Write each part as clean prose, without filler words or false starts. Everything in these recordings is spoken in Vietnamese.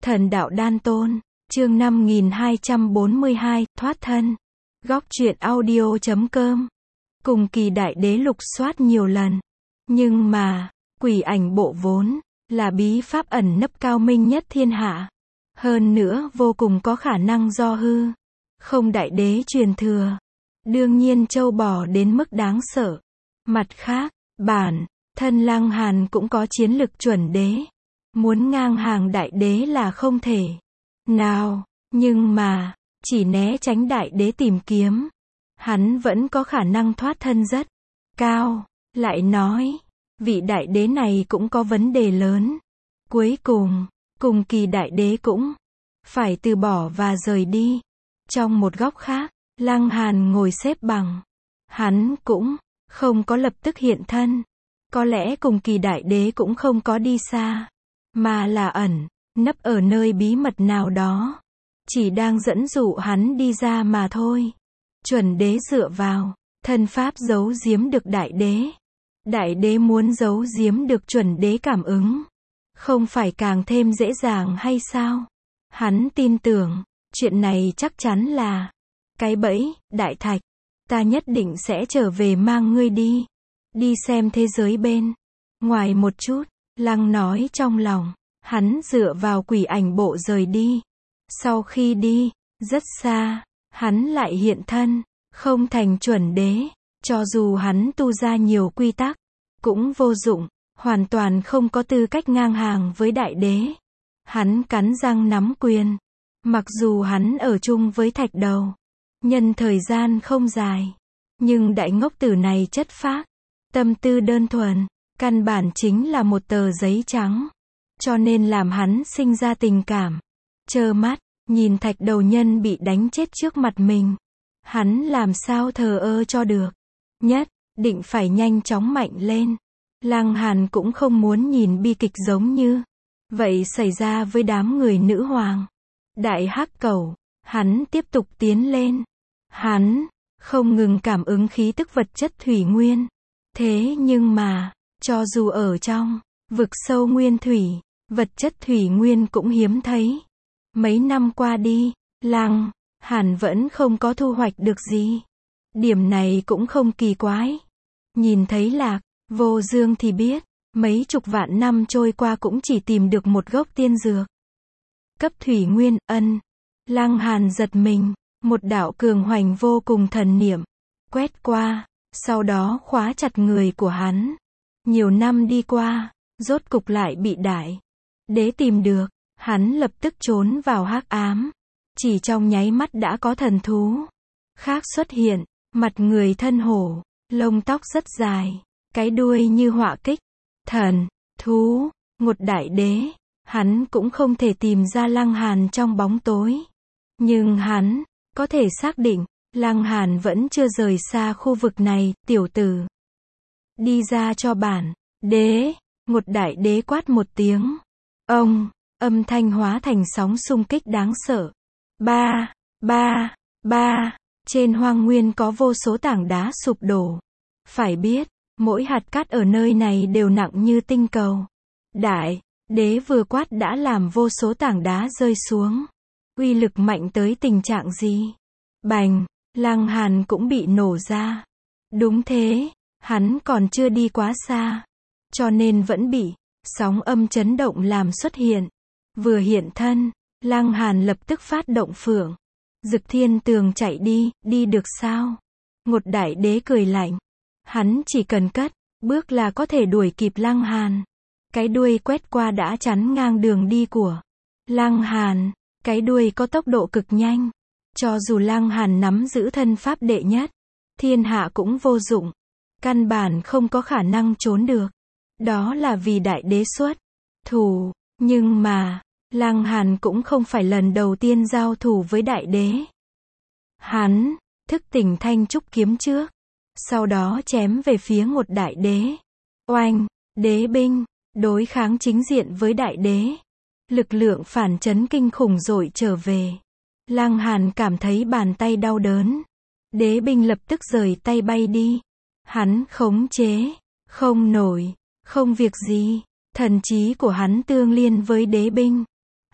Thần đạo đan tôn, chương 5242, thoát thân. Góc truyện audio.com. Cùng kỳ đại đế lục soát nhiều lần. Nhưng mà, quỷ ảnh bộ vốn là bí pháp ẩn nấp cao minh nhất thiên hạ. Hơn nữa vô cùng có khả năng do hư không đại đế truyền thừa. Đương nhiên châu bò đến mức đáng sợ. Mặt khác, bản thân Lăng Hàn cũng có chiến lực chuẩn đế. Muốn ngang hàng đại đế là không thể nào, nhưng mà, chỉ né tránh đại đế tìm kiếm, hắn vẫn có khả năng thoát thân rất cao. Lại nói, vị đại đế này cũng có vấn đề lớn. Cuối cùng kỳ đại đế cũng phải từ bỏ và rời đi. Trong một góc khác, Lăng Hàn ngồi xếp bằng. Hắn cũng không có lập tức hiện thân. Có lẽ cùng kỳ đại đế cũng không có đi xa, mà là ẩn nấp ở nơi bí mật nào đó. Chỉ đang dẫn dụ hắn đi ra mà thôi. Chuẩn đế dựa vào thân pháp giấu giếm được đại đế. Đại đế muốn giấu giếm được chuẩn đế cảm ứng, không phải càng thêm dễ dàng hay sao? Hắn tin tưởng, chuyện này chắc chắn là cái bẫy. Đại thạch, ta nhất định sẽ trở về mang ngươi đi. Đi xem thế giới bên ngoài một chút. Lăng nói trong lòng. Hắn dựa vào quỷ ảnh bộ rời đi. Sau khi đi rất xa, hắn lại hiện thân, không thành chuẩn đế. Cho dù hắn tu ra nhiều quy tắc, cũng vô dụng, hoàn toàn không có tư cách ngang hàng với đại đế. Hắn cắn răng nắm quyền. Mặc dù hắn ở chung với thạch đầu nhân thời gian không dài, nhưng đại ngốc tử này chất phác, tâm tư đơn thuần, căn bản chính là một tờ giấy trắng. Cho nên làm hắn sinh ra tình cảm. Trơ mắt nhìn thạch đầu nhân bị đánh chết trước mặt mình, hắn làm sao thờ ơ cho được. Nhất định phải nhanh chóng mạnh lên. Lăng Hàn cũng không muốn nhìn bi kịch giống như vậy xảy ra với đám người nữ hoàng. Đại hắc cầu, hắn tiếp tục tiến lên. Hắn không ngừng cảm ứng khí tức vật chất thủy nguyên. Thế nhưng mà, cho dù ở trong vực sâu nguyên thủy, vật chất thủy nguyên cũng hiếm thấy. Mấy năm qua đi, Lăng Hàn vẫn không có thu hoạch được gì. Điểm này cũng không kỳ quái. Nhìn thấy Lạc Vô Dương thì biết, mấy chục vạn năm trôi qua cũng chỉ tìm được một gốc tiên dược cấp thủy nguyên. Lăng Hàn giật mình, một đạo cường hoành vô cùng thần niệm quét qua, sau đó khóa chặt người của hắn. Nhiều năm đi qua, rốt cục lại bị đại đế tìm được. Hắn lập tức trốn vào hắc ám. Chỉ trong nháy mắt đã có thần thú khác xuất hiện. Mặt người thân hổ, lông tóc rất dài, cái đuôi như họa kích. Thần thú, một đại đế. Hắn cũng không thể tìm ra Lăng Hàn trong bóng tối. Nhưng hắn có thể xác định, Lăng Hàn vẫn chưa rời xa khu vực này. Tiểu tử, đi ra cho bản đế. Một đại đế quát một tiếng. Ông, âm thanh hóa thành sóng xung kích đáng sợ. Ba, ba, ba. Trên hoang nguyên có vô số tảng đá sụp đổ. Phải biết, mỗi hạt cát ở nơi này đều nặng như tinh cầu. Đại đế vừa quát đã làm vô số tảng đá rơi xuống. Uy lực mạnh tới tình trạng gì? Bành, Lăng Hàn cũng bị nổ ra. Đúng thế, hắn còn chưa đi quá xa, cho nên vẫn bị sóng âm chấn động làm xuất hiện. Vừa hiện thân, Lăng Hàn lập tức phát động Phượng Dực Thiên Tường chạy đi. Đi được sao? Một đại đế cười lạnh. Hắn chỉ cần cất bước là có thể đuổi kịp Lăng Hàn. Cái đuôi quét qua đã chắn ngang đường đi của Lăng Hàn. Cái đuôi có tốc độ cực nhanh. Cho dù Lăng Hàn nắm giữ thân pháp đệ nhất thiên hạ cũng vô dụng. Căn bản không có khả năng trốn được. Đó là vì đại đế xuất thủ. Nhưng mà, Lăng Hàn cũng không phải lần đầu tiên giao thủ với đại đế. Hắn thức tỉnh Thanh Trúc kiếm trước, sau đó chém về phía một đại đế. Oanh, đế binh đối kháng chính diện với đại đế. Lực lượng phản chấn kinh khủng dội trở về. Lăng Hàn cảm thấy bàn tay đau đớn. Đế binh lập tức rời tay bay đi. Hắn khống chế không nổi, không việc gì. Thần trí của hắn tương liên với đế binh.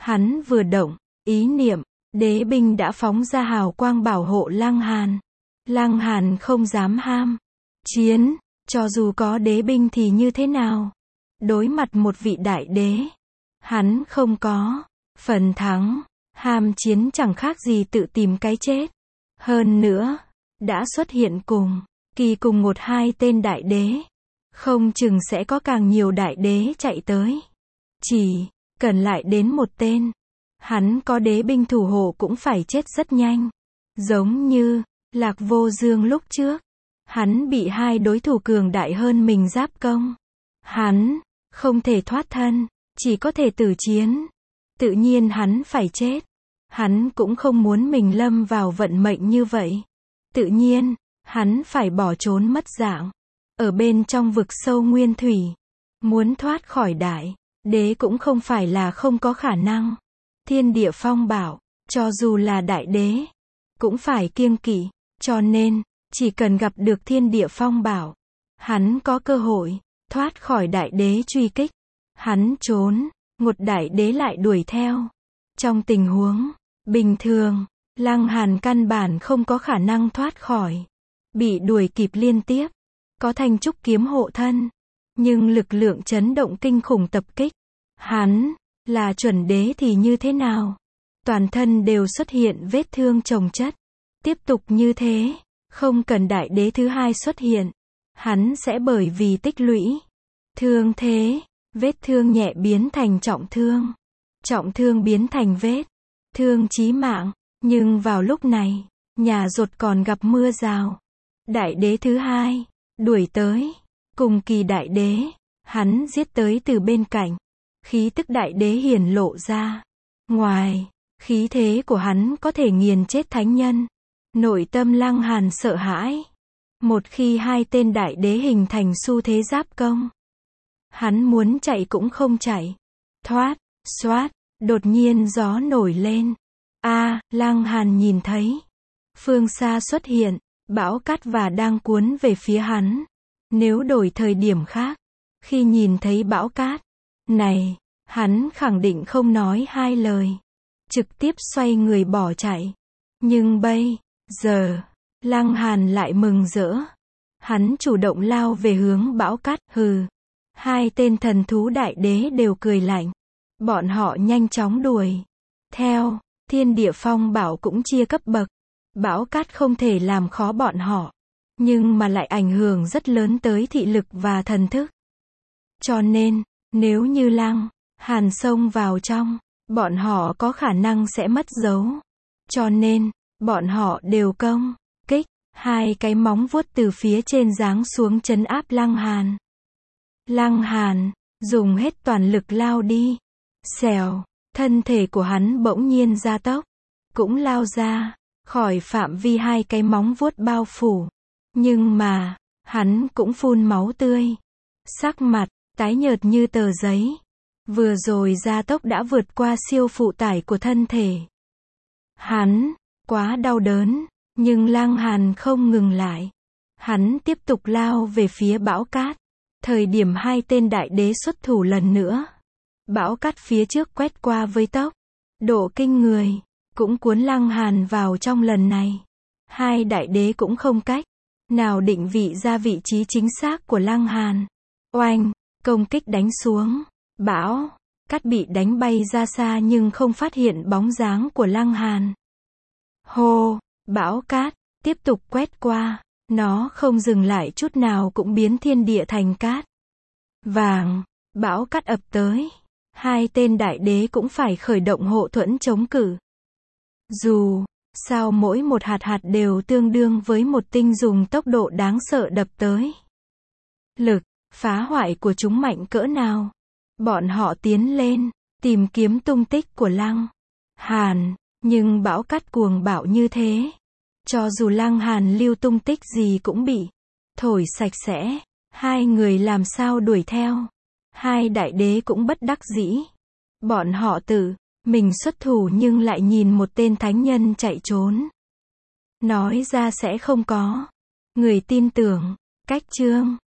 Hắn vừa động ý niệm, đế binh đã phóng ra hào quang bảo hộ Lăng Hàn. Lăng Hàn không dám ham chiến, cho dù có đế binh thì như thế nào? Đối mặt một vị đại đế, hắn không có phần thắng, ham chiến chẳng khác gì tự tìm cái chết. Hơn nữa, đã xuất hiện cùng cùng một hai tên đại đế, không chừng sẽ có càng nhiều đại đế chạy tới. Chỉ cần lại đến một tên, hắn có đế binh thủ hộ cũng phải chết rất nhanh. Giống như Lạc Vô Dương lúc trước, hắn bị hai đối thủ cường đại hơn mình giáp công. Hắn không thể thoát thân, chỉ có thể tử chiến. Tự nhiên hắn phải chết. Hắn cũng không muốn mình lâm vào vận mệnh như vậy. Tự nhiên, hắn phải bỏ trốn mất dạng. Ở bên trong vực sâu nguyên thủy, muốn thoát khỏi đại đế cũng không phải là không có khả năng. Thiên địa phong bảo, cho dù là đại đế, cũng phải kiêng kỵ. Cho nên, chỉ cần gặp được thiên địa phong bảo, hắn có cơ hội thoát khỏi đại đế truy kích. Hắn trốn, một đại đế lại đuổi theo. Trong tình huống bình thường, Lăng Hàn căn bản không có khả năng thoát khỏi. Bị đuổi kịp liên tiếp, có Thanh Trúc kiếm hộ thân, nhưng lực lượng chấn động kinh khủng tập kích. Hắn là chuẩn đế thì như thế nào? Toàn thân đều xuất hiện vết thương chồng chất. Tiếp tục như thế, không cần đại đế thứ hai xuất hiện, hắn sẽ bởi vì tích lũy thương thế, vết thương nhẹ biến thành trọng thương biến thành vết thương chí mạng. Nhưng vào lúc này, nhà Rột còn gặp mưa rào. Đại đế thứ hai đuổi tới, cùng kỳ đại đế, hắn giết tới từ bên cạnh. Khí tức đại đế hiển lộ ra. Ngoài khí thế của hắn có thể nghiền chết thánh nhân. Nội tâm Lăng Hàn sợ hãi. Một khi hai tên đại đế hình thành xu thế giáp công, hắn muốn chạy cũng không chạy. Thoát, xoát, đột nhiên gió nổi lên. Lăng Hàn nhìn thấy. Phương xa xuất hiện, bão cát và đang cuốn về phía hắn. Nếu đổi thời điểm khác, khi nhìn thấy bão cát này, hắn khẳng định không nói hai lời. Trực tiếp xoay người bỏ chạy. Nhưng bây giờ, Lăng Hàn lại mừng rỡ. Hắn chủ động lao về hướng bão cát. Hai tên thần thú đại đế đều cười lạnh. Bọn họ nhanh chóng đuổi theo. Thiên địa phong bảo cũng chia cấp bậc. Bão cát không thể làm khó bọn họ, nhưng mà lại ảnh hưởng rất lớn tới thị lực và thần thức. Cho nên, nếu như Lăng Hàn xông vào trong, bọn họ có khả năng sẽ mất dấu. Cho nên, bọn họ đều công kích. Hai cái móng vuốt từ phía trên giáng xuống trấn áp Lăng Hàn. Lăng Hàn dùng hết toàn lực lao đi. Xèo, thân thể của hắn bỗng nhiên gia tốc, cũng lao ra khỏi phạm vi hai cái móng vuốt bao phủ. Nhưng mà, hắn cũng phun máu tươi. Sắc mặt tái nhợt như tờ giấy. Vừa rồi gia tốc đã vượt qua siêu phụ tải của thân thể. Hắn quá đau đớn, nhưng Lăng Hàn không ngừng lại. Hắn tiếp tục lao về phía bão cát. Thời điểm hai tên đại đế xuất thủ lần nữa, bão cát phía trước quét qua với tốc độ kinh người, cũng cuốn Lăng Hàn vào trong lần này. Hai đại đế cũng không cách nào định vị ra vị trí chính xác của Lăng Hàn. Oanh, công kích đánh xuống, bão cát bị đánh bay ra xa nhưng không phát hiện bóng dáng của Lăng Hàn. Hô, bão cát tiếp tục quét qua, nó không dừng lại chút nào cũng biến thiên địa thành cát vàng. Bão cát ập tới, hai tên đại đế cũng phải khởi động hộ thuẫn chống cự. Dù sao mỗi một hạt đều tương đương với một tinh dùng tốc độ đáng sợ đập tới. Lực phá hoại của chúng mạnh cỡ nào? Bọn họ tiến lên, tìm kiếm tung tích của Lăng Hàn, nhưng bão cát cuồng bạo như thế. Cho dù Lăng Hàn lưu tung tích gì cũng bị thổi sạch sẽ. Hai người làm sao đuổi theo? Hai đại đế cũng bất đắc dĩ. Bọn họ tự mình xuất thủ nhưng lại nhìn một tên thánh nhân chạy trốn. Nói ra sẽ không có người tin tưởng. Cách chương